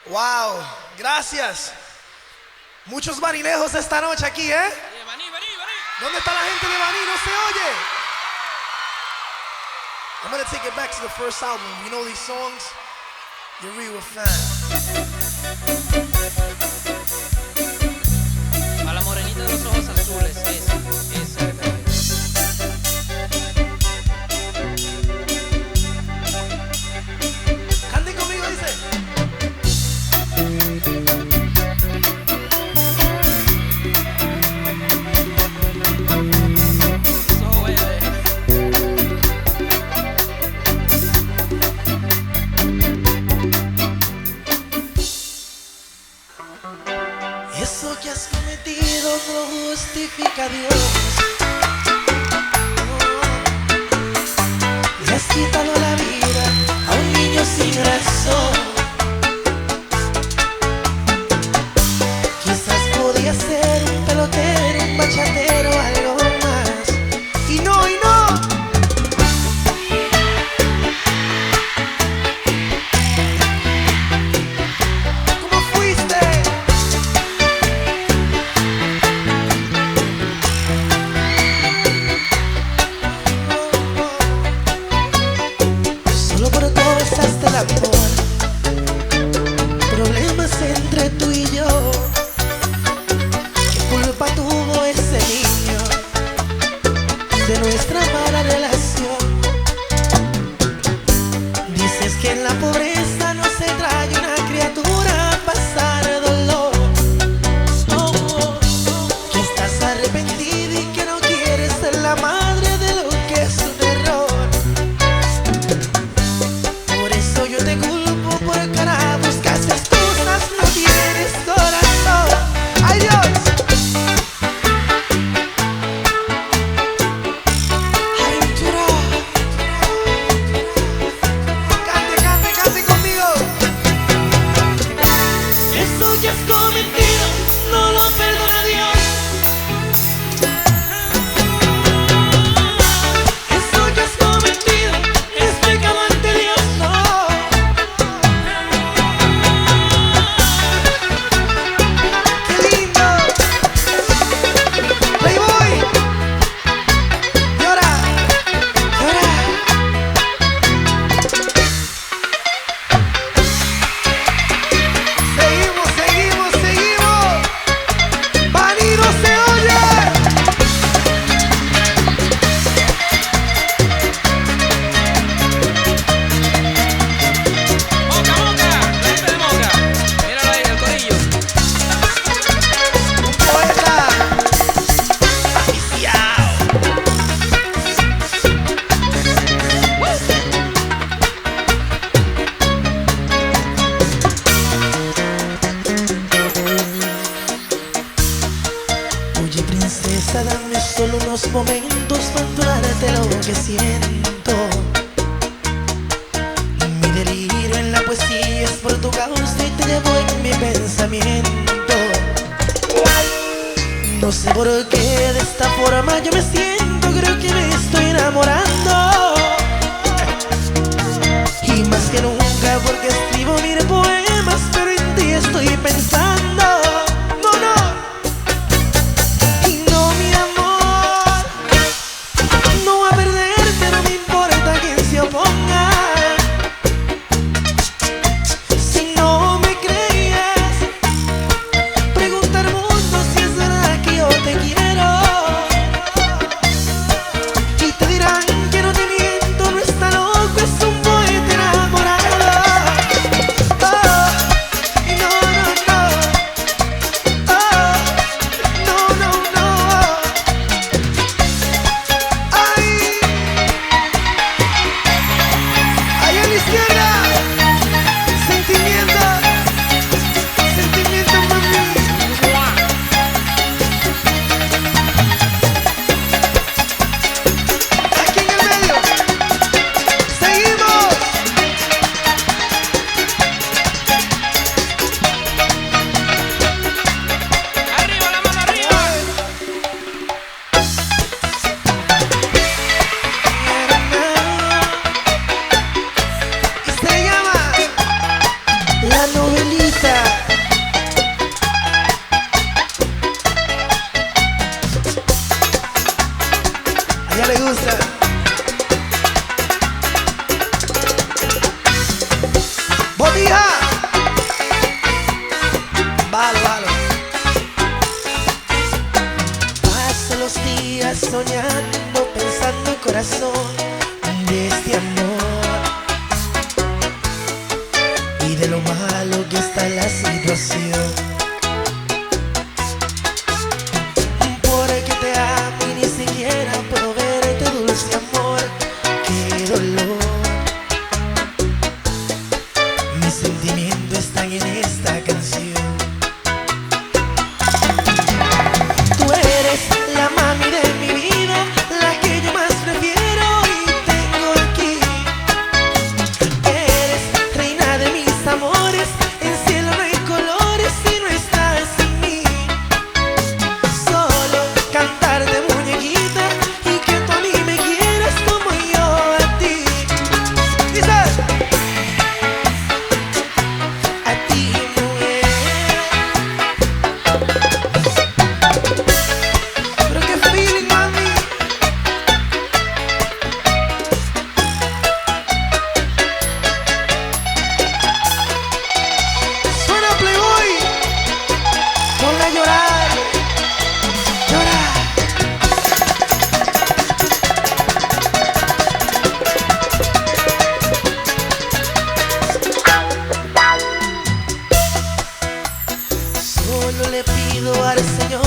Wow, gracias. Muchos barilejos esta noche aquí, ¿eh? Baní. ¿Dónde está la gente de Baní? No se oye. I'm gonna take it back to the first album. You know these songs? You're real fan. A la morenita de los ojos azules, esa. Canten conmigo, dice. Eso que has cometido no justifica a Dios. Le has quitado la vida a un niño sin razón. Quizás podía ser un pelotero, un bachatero, algo más. Y no. ¿Cómo fuiste? Solo por cosas del amor, problemas entre tú y yo. ¿Qué culpa tuvo ese niño de nuestra mala relación? Dices que en la pobreza no se trae una criatura a pasar dolor. Que estás arrepentida y que no quieres ser la madre de lo que es un error. Por eso yo te culpo por cara, buscas excusas, no tienes corazón. ¡Ay, Dios! ¡Aventura! Cante conmigo. Eso que has cometido no lo perdona Dios. Eso que has cometido es pecado ante Dios. No. ¡Qué lindo! Playboy. Llora. Seguimos. Baní no se oye. Moca, gente de Moca. Míralo ahí, el corillo. Un poeta aficiado. Oye, princesa, dame solo unos momentos para entrarte lo que siento. Mi delirio en la poesía es por tu causa y te llevo en mi pensamiento. No sé por qué de esta forma yo me siento, creo que me estoy enamorando. Y más que nunca porque escribo mil poemas, pero en ti estoy pensando. No. Y no, mi amor, no voy a perderte, no me importa quién se oponga. Si no me crees, pregunta al mundo si es verdad que yo te quiero. gusta. A ella le gusta. Botija. Vale, vale. Paso los días soñando, pensando corazón de este amor y de lo malo que está la situación. Porque te amo y ni siquiera puedo ver tu dulce amor. Qué dolor. Mis sentimientos están en esta canción. Tú eres la mami de mi vida, la que yo más prefiero y tengo aquí. Eres reina de mis amores, en cielo no hay colores si no estás en mí. Solo cantarte muñequita y que tú a mí me quieras como yo a ti. Dice, a ti mujer. Pero qué feeling, mami. Suena Playboy. Ponla a llorar. Llorar. Solo le pido al Señor